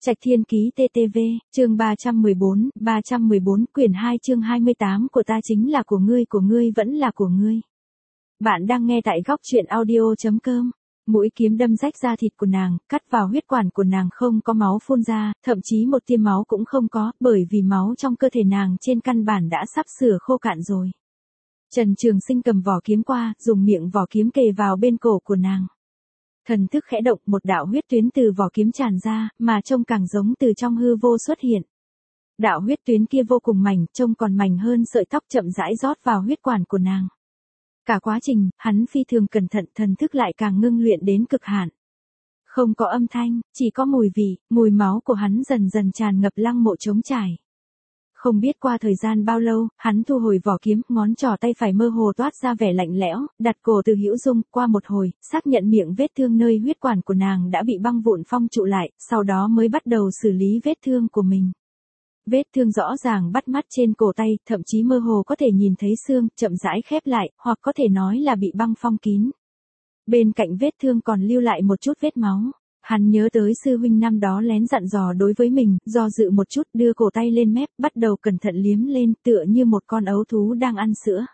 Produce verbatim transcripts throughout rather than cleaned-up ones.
Trạch Thiên Ký tê tê vê, chương ba trăm mười bốn, ba trăm mười bốn, quyển hai chương hai mươi tám của ta chính là của ngươi, của ngươi vẫn là của ngươi. Bạn đang nghe tại góc truyện audio chấm com. Mũi kiếm đâm rách da thịt của nàng, cắt vào huyết quản của nàng, không có máu phun ra, thậm chí một tia máu cũng không có, bởi vì máu trong cơ thể nàng trên căn bản đã sắp sửa khô cạn rồi. Trần Trường Sinh cầm vỏ kiếm qua, dùng miệng vỏ kiếm kề vào bên cổ của nàng. Thần thức khẽ động, một đạo huyết tuyến từ vỏ kiếm tràn ra, mà trông càng giống từ trong hư vô xuất hiện. Đạo huyết tuyến kia vô cùng mảnh, trông còn mảnh hơn sợi tóc, chậm rãi rót vào huyết quản của nàng. Cả quá trình, hắn phi thường cẩn thận, thần thức lại càng ngưng luyện đến cực hạn. Không có âm thanh, chỉ có mùi vị, mùi máu của hắn dần dần tràn ngập lăng mộ trống trải. Không biết qua thời gian bao lâu, hắn thu hồi vỏ kiếm, ngón trỏ tay phải mơ hồ toát ra vẻ lạnh lẽo, đặt cổ Từ Hữu Dung, qua một hồi, xác nhận miệng vết thương nơi huyết quản của nàng đã bị băng vụn phong trụ lại, sau đó mới bắt đầu xử lý vết thương của mình. Vết thương rõ ràng bắt mắt trên cổ tay, thậm chí mơ hồ có thể nhìn thấy xương, chậm rãi khép lại, hoặc có thể nói là bị băng phong kín. Bên cạnh vết thương còn lưu lại một chút vết máu. Hắn nhớ tới sư huynh năm đó lén dặn dò đối với mình, do dự một chút, đưa cổ tay lên mép, bắt đầu cẩn thận liếm lên, tựa như một con ấu thú đang ăn sữa.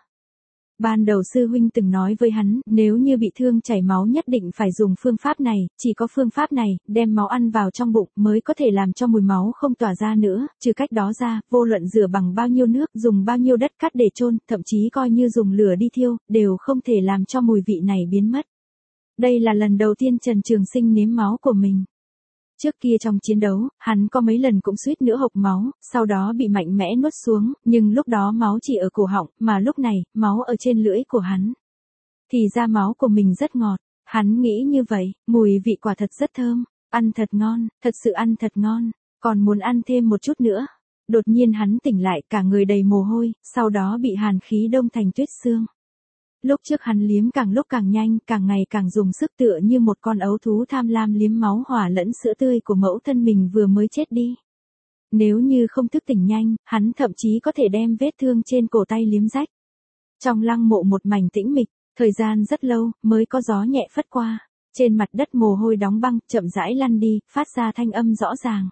Ban đầu sư huynh từng nói với hắn, nếu như bị thương chảy máu nhất định phải dùng phương pháp này, chỉ có phương pháp này, đem máu ăn vào trong bụng mới có thể làm cho mùi máu không tỏa ra nữa, trừ cách đó ra, vô luận rửa bằng bao nhiêu nước, dùng bao nhiêu đất cát để chôn, thậm chí coi như dùng lửa đi thiêu, đều không thể làm cho mùi vị này biến mất. Đây là lần đầu tiên Trần Trường Sinh nếm máu của mình. Trước kia trong chiến đấu, hắn có mấy lần cũng suýt nữa hộc máu, sau đó bị mạnh mẽ nuốt xuống, nhưng lúc đó máu chỉ ở cổ họng, mà lúc này, máu ở trên lưỡi của hắn. Thì ra máu của mình rất ngọt, hắn nghĩ như vậy, mùi vị quả thật rất thơm, ăn thật ngon, thật sự ăn thật ngon, còn muốn ăn thêm một chút nữa. Đột nhiên hắn tỉnh lại, cả người đầy mồ hôi, sau đó bị hàn khí đông thành tuyết xương. Lúc trước hắn liếm càng lúc càng nhanh, càng ngày càng dùng sức, tựa như một con ấu thú tham lam liếm máu hòa lẫn sữa tươi của mẫu thân mình vừa mới chết đi. Nếu như không thức tỉnh nhanh, hắn thậm chí có thể đem vết thương trên cổ tay liếm rách. Trong lăng mộ một mảnh tĩnh mịch, thời gian rất lâu, mới có gió nhẹ phất qua. Trên mặt đất mồ hôi đóng băng, chậm rãi lăn đi, phát ra thanh âm rõ ràng.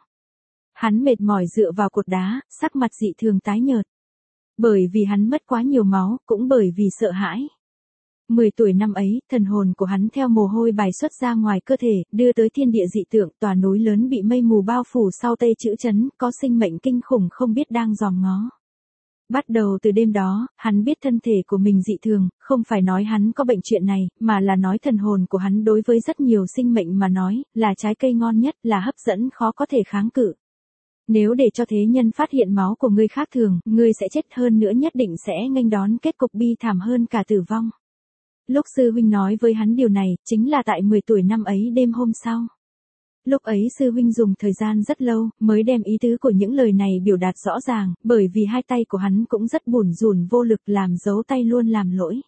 Hắn mệt mỏi dựa vào cột đá, sắc mặt dị thường tái nhợt. Bởi vì hắn mất quá nhiều máu, cũng bởi vì sợ hãi. mười tuổi năm ấy, thần hồn của hắn theo mồ hôi bài xuất ra ngoài cơ thể, đưa tới thiên địa dị tượng, tòa núi lớn bị mây mù bao phủ sau tây chữ chấn, có sinh mệnh kinh khủng không biết đang dòm ngó. Bắt đầu từ đêm đó, hắn biết thân thể của mình dị thường, không phải nói hắn có bệnh chuyện này, mà là nói thần hồn của hắn đối với rất nhiều sinh mệnh mà nói, là trái cây ngon nhất, là hấp dẫn khó có thể kháng cự. Nếu để cho thế nhân phát hiện máu của ngươi khác thường, ngươi sẽ chết, hơn nữa nhất định sẽ nghênh đón kết cục bi thảm hơn cả tử vong. Lúc sư huynh nói với hắn điều này, chính là tại mười tuổi năm ấy đêm hôm sau. Lúc ấy sư huynh dùng thời gian rất lâu, mới đem ý tứ của những lời này biểu đạt rõ ràng, bởi vì hai tay của hắn cũng rất bủn rủn vô lực, làm dấu tay luôn làm lỗi.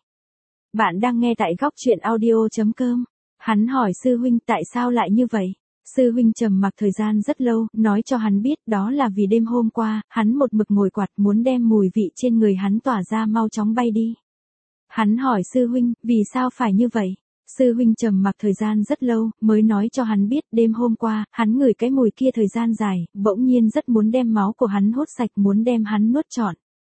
Bạn đang nghe tại góc truyện audio chấm com. Hắn hỏi sư huynh tại sao lại như vậy. Sư huynh trầm mặc thời gian rất lâu, nói cho hắn biết đó là vì đêm hôm qua, hắn một mực ngồi quạt muốn đem mùi vị trên người hắn tỏa ra mau chóng bay đi. Hắn hỏi sư huynh, vì sao phải như vậy? Sư huynh trầm mặc thời gian rất lâu, mới nói cho hắn biết đêm hôm qua, hắn ngửi cái mùi kia thời gian dài, bỗng nhiên rất muốn đem máu của hắn hút sạch, muốn đem hắn nuốt trọn.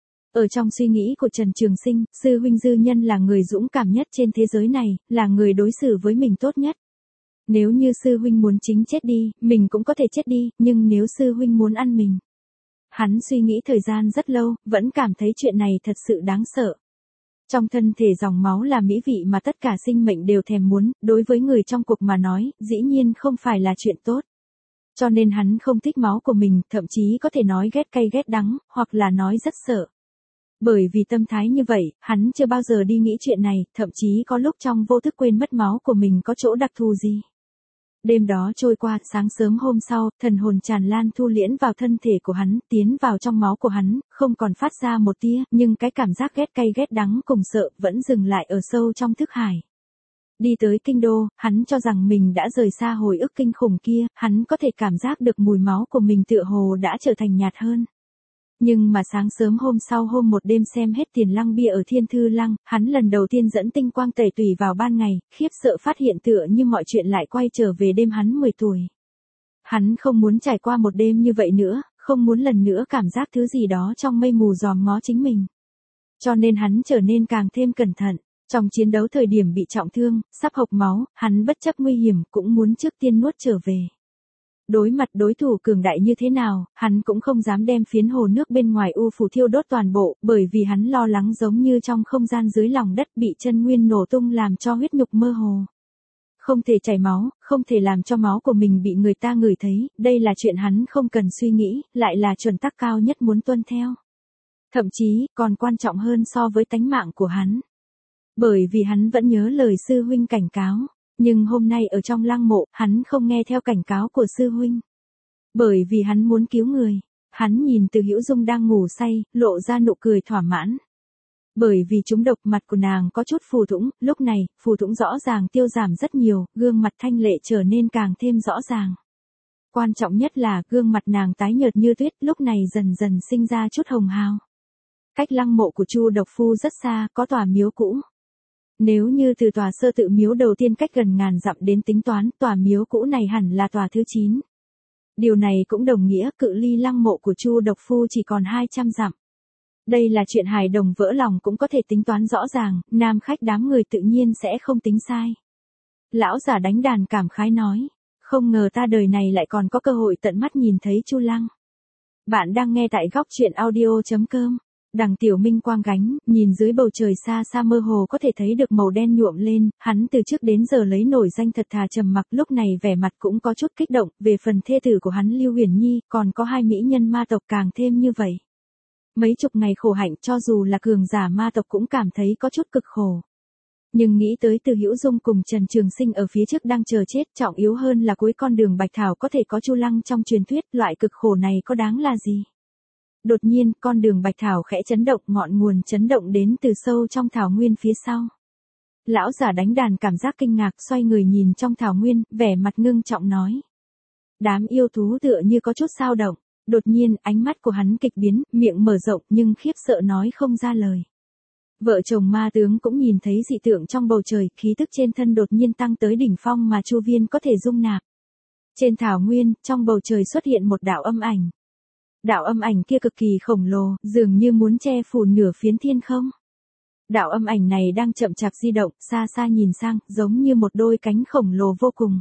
Ở trong suy nghĩ của Trần Trường Sinh, sư huynh Dư Nhân là người dũng cảm nhất trên thế giới này, là người đối xử với mình tốt nhất. Nếu như sư huynh muốn chính chết đi, mình cũng có thể chết đi, nhưng nếu sư huynh muốn ăn mình. Hắn suy nghĩ thời gian rất lâu, vẫn cảm thấy chuyện này thật sự đáng sợ. Trong thân thể dòng máu là mỹ vị mà tất cả sinh mệnh đều thèm muốn, đối với người trong cuộc mà nói, dĩ nhiên không phải là chuyện tốt. Cho nên hắn không thích máu của mình, thậm chí có thể nói ghét cay ghét đắng, hoặc là nói rất sợ. Bởi vì tâm thái như vậy, hắn chưa bao giờ đi nghĩ chuyện này, thậm chí có lúc trong vô thức quên mất máu của mình có chỗ đặc thù gì. Đêm đó trôi qua, sáng sớm hôm sau, thần hồn tràn lan thu liễn vào thân thể của hắn, tiến vào trong máu của hắn, không còn phát ra một tia, nhưng cái cảm giác ghét cay ghét đắng cùng sợ vẫn dừng lại ở sâu trong thức hải. Đi tới kinh đô, hắn cho rằng mình đã rời xa hồi ức kinh khủng kia, hắn có thể cảm giác được mùi máu của mình tựa hồ đã trở thành nhạt hơn. Nhưng mà sáng sớm hôm sau hôm một đêm xem hết Tiền Lăng bia ở Thiên Thư Lăng, hắn lần đầu tiên dẫn tinh quang tẩy tùy vào ban ngày, khiếp sợ phát hiện tựa như mọi chuyện lại quay trở về đêm hắn mười tuổi. Hắn không muốn trải qua một đêm như vậy nữa, không muốn lần nữa cảm giác thứ gì đó trong mây mù dòm ngó chính mình. Cho nên hắn trở nên càng thêm cẩn thận. Trong chiến đấu thời điểm bị trọng thương, sắp hộc máu, hắn bất chấp nguy hiểm cũng muốn trước tiên nuốt trở về. Đối mặt đối thủ cường đại như thế nào, hắn cũng không dám đem phiến hồ nước bên ngoài u phủ thiêu đốt toàn bộ, bởi vì hắn lo lắng giống như trong không gian dưới lòng đất bị chân nguyên nổ tung làm cho huyết nhục mơ hồ. Không thể chảy máu, không thể làm cho máu của mình bị người ta ngửi thấy, đây là chuyện hắn không cần suy nghĩ, lại là chuẩn tắc cao nhất muốn tuân theo. Thậm chí, còn quan trọng hơn so với tánh mạng của hắn. Bởi vì hắn vẫn nhớ lời sư huynh cảnh cáo, nhưng hôm nay ở trong lăng mộ, hắn không nghe theo cảnh cáo của sư huynh. Bởi vì hắn muốn cứu người, hắn nhìn Từ Hữu Dung đang ngủ say, lộ ra nụ cười thỏa mãn. Bởi vì trúng độc mặt của nàng có chút phù thủng, lúc này, phù thủng rõ ràng tiêu giảm rất nhiều, gương mặt thanh lệ trở nên càng thêm rõ ràng. Quan trọng nhất là, gương mặt nàng tái nhợt như tuyết, lúc này dần dần sinh ra chút hồng hào. Cách lăng mộ của Chu Độc Phu rất xa, có tòa miếu cũ. Nếu như từ tòa sơ tự miếu đầu tiên cách gần ngàn dặm đến tính toán, tòa miếu cũ này hẳn là tòa thứ chín. Điều này cũng đồng nghĩa cự ly lăng mộ của Chu Độc Phu chỉ còn hai trăm dặm. Đây là chuyện hài đồng vỡ lòng cũng có thể tính toán rõ ràng, nam khách đám người tự nhiên sẽ không tính sai. Lão giả đánh đàn cảm khái nói, không ngờ ta đời này lại còn có cơ hội tận mắt nhìn thấy Chu Lăng. Bạn đang nghe tại góc truyện audio chấm com. Đằng Tiểu Minh quang gánh, nhìn dưới bầu trời xa xa mơ hồ có thể thấy được màu đen nhuộm lên, hắn từ trước đến giờ lấy nổi danh thật thà trầm mặc, lúc này vẻ mặt cũng có chút kích động, về phần thê tử của hắn Lưu Huyền Nhi, còn có hai mỹ nhân ma tộc càng thêm như vậy. Mấy chục ngày khổ hạnh cho dù là cường giả ma tộc cũng cảm thấy có chút cực khổ. Nhưng nghĩ tới Từ Hữu Dung cùng Trần Trường Sinh ở phía trước đang chờ chết, trọng yếu hơn là cuối con đường Bạch Thảo có thể có Chu Lăng trong truyền thuyết, loại cực khổ này có đáng là gì? Đột nhiên, con đường Bạch Thảo khẽ chấn động, ngọn nguồn chấn động đến từ sâu trong thảo nguyên phía sau. Lão giả đánh đàn cảm giác kinh ngạc, xoay người nhìn trong thảo nguyên, vẻ mặt ngưng trọng nói. Đám yêu thú tựa như có chút dao động, đột nhiên, ánh mắt của hắn kịch biến, miệng mở rộng nhưng khiếp sợ nói không ra lời. Vợ chồng ma tướng cũng nhìn thấy dị tượng trong bầu trời, khí tức trên thân đột nhiên tăng tới đỉnh phong mà Chu Viên có thể dung nạp. Trên thảo nguyên, trong bầu trời xuất hiện một đạo âm ảnh. Đạo âm ảnh kia cực kỳ khổng lồ, dường như muốn che phủ nửa phiến thiên không. Đạo âm ảnh này đang chậm chạp di động, xa xa nhìn sang, giống như một đôi cánh khổng lồ vô cùng.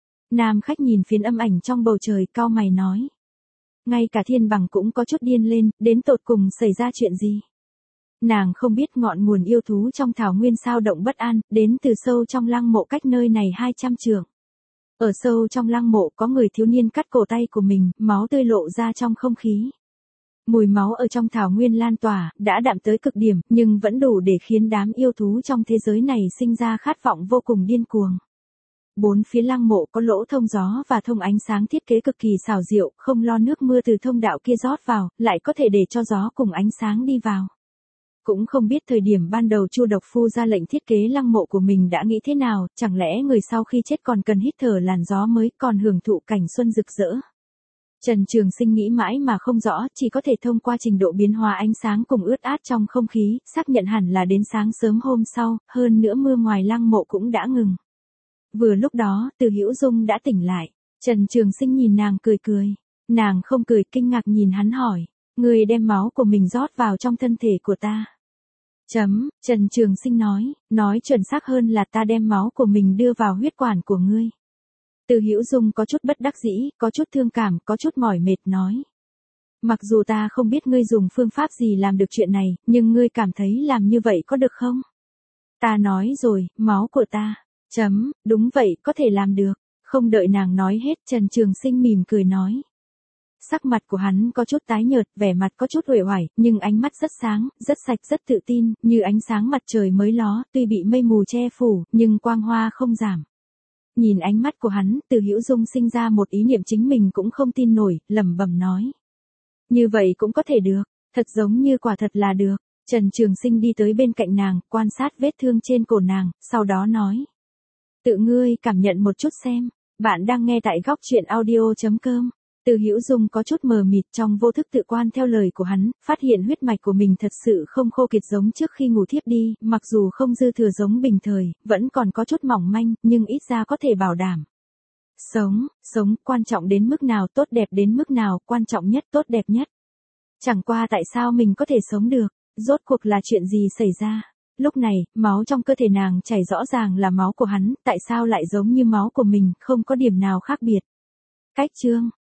Nam khách nhìn phiến âm ảnh trong bầu trời, cau mày nói. Ngay cả Thiên Bằng cũng có chút điên lên, đến tột cùng xảy ra chuyện gì? Nàng không biết ngọn nguồn yêu thú trong thảo nguyên sao động bất an, đến từ sâu trong lăng mộ cách nơi này hai trăm trượng. Ở sâu trong lăng mộ có người thiếu niên cắt cổ tay của mình, máu tươi lộ ra trong không khí. Mùi máu ở trong thảo nguyên lan tỏa, đã đạm tới cực điểm, nhưng vẫn đủ để khiến đám yêu thú trong thế giới này sinh ra khát vọng vô cùng điên cuồng. Bốn phía lăng mộ có lỗ thông gió và thông ánh sáng thiết kế cực kỳ xảo diệu, không lo nước mưa từ thông đạo kia rót vào, lại có thể để cho gió cùng ánh sáng đi vào. Cũng không biết thời điểm ban đầu Chu Độc Phu ra lệnh thiết kế lăng mộ của mình đã nghĩ thế nào, chẳng lẽ người sau khi chết còn cần hít thở làn gió mới, còn hưởng thụ cảnh xuân rực rỡ. Trần Trường Sinh nghĩ mãi mà không rõ, chỉ có thể thông qua trình độ biến hóa ánh sáng cùng ướt át trong không khí, xác nhận hẳn là đến sáng sớm hôm sau, hơn nữa mưa ngoài lăng mộ cũng đã ngừng. Vừa lúc đó, Từ Hữu Dung đã tỉnh lại. Trần Trường Sinh nhìn nàng cười cười. Nàng không cười, kinh ngạc nhìn hắn hỏi. Ngươi đem máu của mình rót vào trong thân thể của ta. Chấm, Trần Trường Sinh nói, nói chuẩn xác hơn là ta đem máu của mình đưa vào huyết quản của ngươi. Từ Hữu Dung có chút bất đắc dĩ, có chút thương cảm, có chút mỏi mệt nói. Mặc dù ta không biết ngươi dùng phương pháp gì làm được chuyện này, nhưng ngươi cảm thấy làm như vậy có được không? Ta nói rồi, máu của ta. Chấm, đúng vậy, có thể làm được. Không đợi nàng nói hết, Trần Trường Sinh mỉm cười nói. Sắc mặt của hắn có chút tái nhợt, vẻ mặt có chút uể oải, nhưng ánh mắt rất sáng, rất sạch, rất tự tin, như ánh sáng mặt trời mới ló, tuy bị mây mù che phủ, nhưng quang hoa không giảm. Nhìn ánh mắt của hắn, Từ Hữu Dung sinh ra một ý niệm chính mình cũng không tin nổi, lẩm bẩm nói. Như vậy cũng có thể được, thật giống như quả thật là được. Trần Trường Sinh đi tới bên cạnh nàng, quan sát vết thương trên cổ nàng, sau đó nói. Tự ngươi cảm nhận một chút xem, bạn đang nghe tại góc truyện audio chấm com. Từ Hữu Dung có chút mờ mịt, trong vô thức tự quan theo lời của hắn, phát hiện huyết mạch của mình thật sự không khô kiệt giống trước khi ngủ thiếp đi, mặc dù không dư thừa giống bình thời, vẫn còn có chút mỏng manh, nhưng ít ra có thể bảo đảm. Sống, sống, quan trọng đến mức nào, tốt đẹp đến mức nào, quan trọng nhất, tốt đẹp nhất. Chẳng qua tại sao mình có thể sống được, rốt cuộc là chuyện gì xảy ra. Lúc này, máu trong cơ thể nàng chảy rõ ràng là máu của hắn, tại sao lại giống như máu của mình, không có điểm nào khác biệt. Cách chương